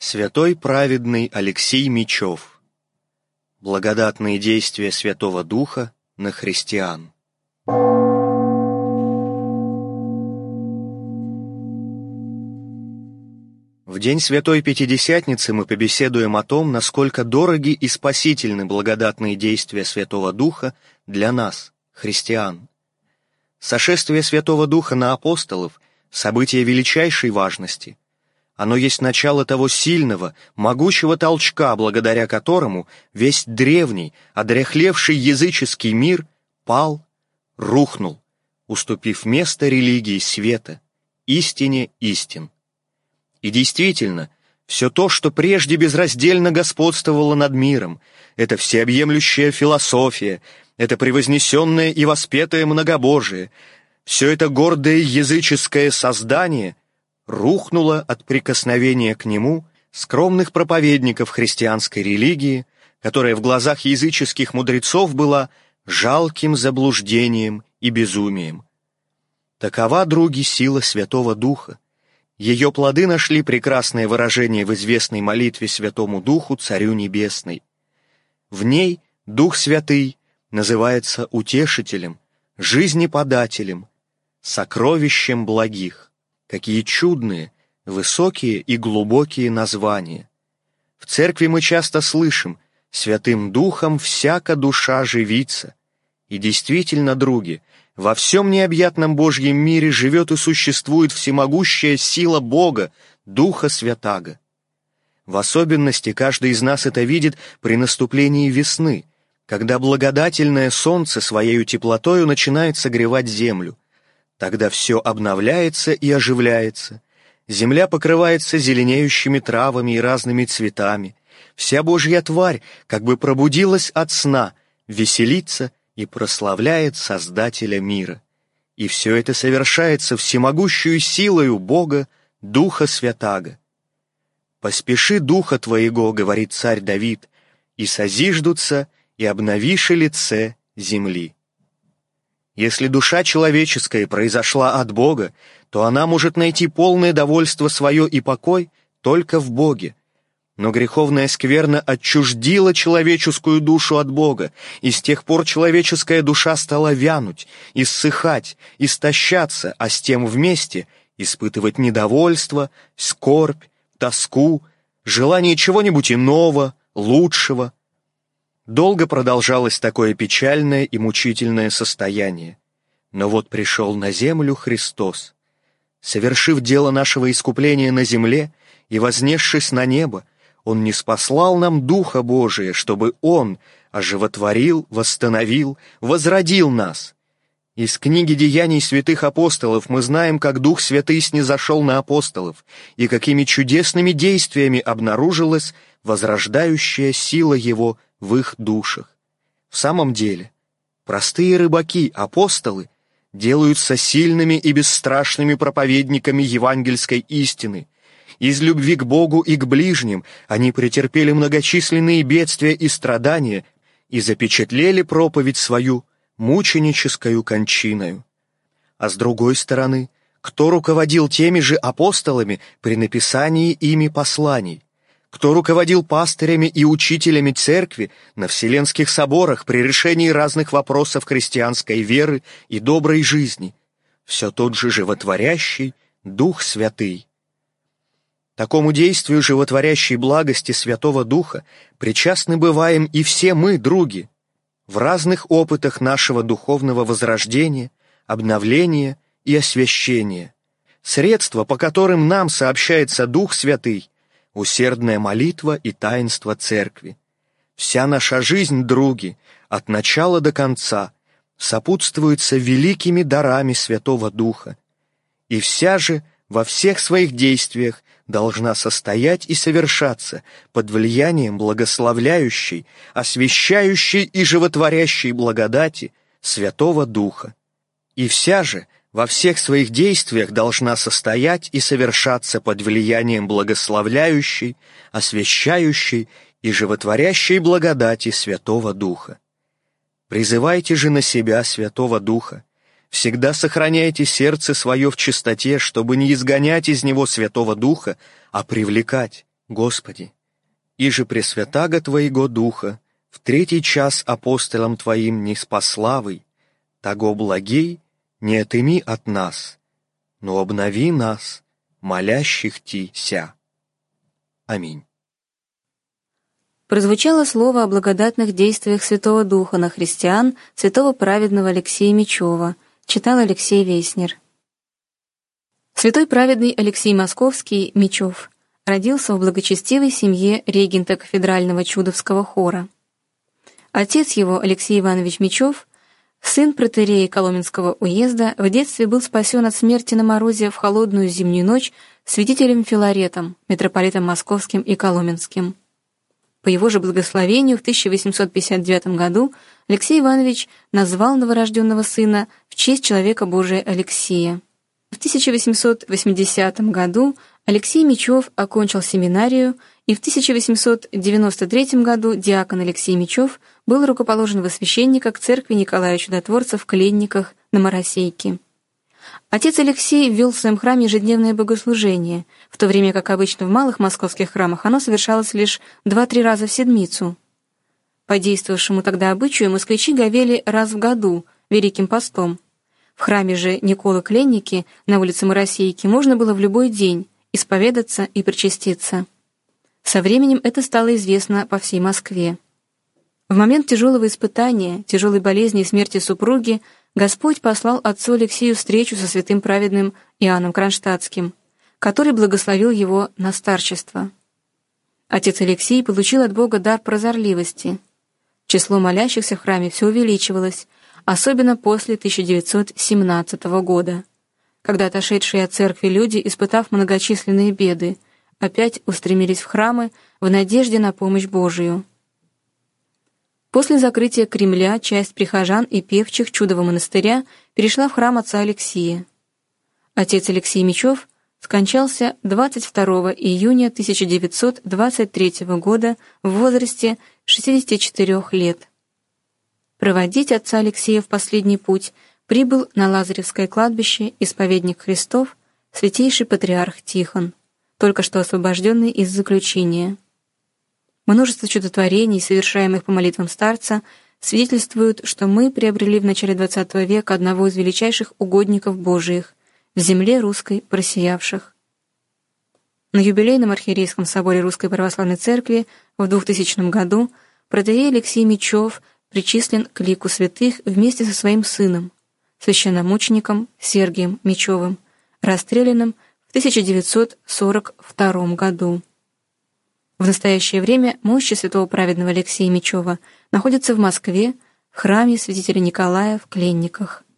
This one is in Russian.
Святой праведный Алексей Мечев. Благодатные действия Святого Духа на христиан. В день Святой Пятидесятницы мы побеседуем о том, насколько дороги и спасительны благодатные действия Святого Духа для нас, христиан. Сошествие Святого Духа на апостолов – событие величайшей важности. Оно есть начало того сильного, могучего толчка, благодаря которому весь древний, одряхлевший языческий мир пал, рухнул, уступив место религии света, истине истин. И действительно, все то, что прежде безраздельно господствовало над миром, это всеобъемлющая философия, это превознесенное и воспетое многобожие, все это гордое языческое создание рухнуло от прикосновения к нему скромных проповедников христианской религии, которая в глазах языческих мудрецов была жалким заблуждением и безумием. Такова, други, сила Святого Духа. Ее плоды нашли прекрасное выражение в известной молитве Святому Духу, Царю Небесной. В ней Дух Святый называется утешителем, жизнеподателем, сокровищем благих. Какие чудные, высокие и глубокие названия. В церкви мы часто слышим «Святым Духом всяка душа живится». И действительно, други, во всем необъятном Божьем мире живет и существует всемогущая сила Бога, Духа Святаго. В особенности каждый из нас это видит при наступлении весны, когда благодательное солнце своею теплотою начинает согревать землю. Тогда все обновляется и оживляется, земля покрывается зеленеющими травами и разными цветами, вся Божья тварь как бы пробудилась от сна, веселится и прославляет Создателя мира. И все это совершается всемогущую силою Бога, Духа Святаго. «Поспеши Духа Твоего, — говорит царь Давид, — и созиждутся, и обновиши лице земли». Если душа человеческая произошла от Бога, то она может найти полное довольство свое и покой только в Боге. Но греховная скверна отчуждила человеческую душу от Бога, и с тех пор человеческая душа стала вянуть, иссыхать, истощаться, а с тем вместе испытывать недовольство, скорбь, тоску, желание чего-нибудь иного, лучшего. Долго продолжалось такое печальное и мучительное состояние. Но вот пришел на землю Христос. Совершив дело нашего искупления на земле и вознесшись на небо, Он ниспослал нам Духа Божия, чтобы Он оживотворил, восстановил, возродил нас. Из книги «Деяний святых апостолов» мы знаем, как Дух Святый снизошел на апостолов и какими чудесными действиями обнаружилась возрождающая сила Его в их душах. В самом деле, простые рыбаки, апостолы, делаются сильными и бесстрашными проповедниками евангельской истины. Из любви к Богу и к ближним они претерпели многочисленные бедствия и страдания и запечатлели проповедь свою мученическою кончиною. А с другой стороны, кто руководил теми же апостолами при написании ими посланий? Кто руководил пастырями и учителями церкви на вселенских соборах при решении разных вопросов христианской веры и доброй жизни? Все тот же животворящий Дух Святый. Такому действию животворящей благости Святого Духа причастны бываем и все мы, други, в разных опытах нашего духовного возрождения, обновления и освящения. Средства, по которым нам сообщается Дух Святый, усердная молитва и таинство церкви. Вся наша жизнь, други, от начала до конца, сопутствуется великими дарами Святого Духа, и вся же во всех своих действиях должна состоять и совершаться под влиянием благословляющей, освящающей и животворящей благодати Святого Духа. И вся же во всех своих действиях должна состоять и совершаться под влиянием благословляющей, освящающей и животворящей благодати Святого Духа. Призывайте же на себя Святого Духа, всегда сохраняйте сердце свое в чистоте, чтобы не изгонять из него Святого Духа, а привлекать, Господи, иже пресвятаго Твоего Духа, в третий час апостолам Твоим не спаславый, того благей не отыми от нас, но обнови нас, молящих Тися. Аминь. Прозвучало слово о благодатных действиях Святого Духа на христиан святого праведного Алексея Мечева, читал Алексей Веснер. Святой праведный Алексей Московский Мечев родился в благочестивой семье регента кафедрального Чудовского хора. Отец его, Алексей Иванович Мечев, сын протоиерея Коломенского уезда, в детстве был спасен от смерти на морозе в холодную зимнюю ночь святителем Филаретом, митрополитом Московским и Коломенским. По его же благословению в 1859 году Алексей Иванович назвал новорожденного сына в честь человека Божия Алексия. В 1880 году Алексей Мечев окончил семинарию, и в 1893 году диакон Алексей Мечев был рукоположен во священника к церкви Николая Чудотворца в Кленниках на Моросейке. Отец Алексей вел в своем храме ежедневное богослужение, в то время как обычно в малых московских храмах оно совершалось лишь 2-3 раза в седмицу. По действовавшему тогда обычаю москвичи говели раз в году, Великим постом. В храме же Николы Кленники на улице Моросейки можно было в любой день исповедаться и причаститься. Со временем это стало известно по всей Москве. В момент тяжелого испытания, тяжелой болезни и смерти супруги Господь послал отцу Алексею встречу со святым праведным Иоанном Кронштадтским, который благословил его на старчество. Отец Алексей получил от Бога дар прозорливости. Число молящихся в храме все увеличивалось, особенно после 1917 года, когда отошедшие от церкви люди, испытав многочисленные беды, опять устремились в храмы в надежде на помощь Божию. После закрытия Кремля часть прихожан и певчих Чудового монастыря перешла в храм отца Алексия. Отец Алексей Мечев скончался 22 июня 1923 года в возрасте 64 лет. Проводить отца Алексея в последний путь прибыл на Лазаревское кладбище исповедник Христов, святейший патриарх Тихон, только что освобожденный из заключения. Множество чудотворений, совершаемых по молитвам старца, свидетельствуют, что мы приобрели в начале XX века одного из величайших угодников Божиих, в земле русской просиявших. На юбилейном архиерейском соборе Русской Православной Церкви в 2000 году протоиерей Алексей Мечев причислен к лику святых вместе со своим сыном, священномучеником Сергием Мечевым, расстрелянным в 1942 году. В настоящее время мощи святого праведного Алексея Мечева находятся в Москве, в храме святителя Николая в Кленниках.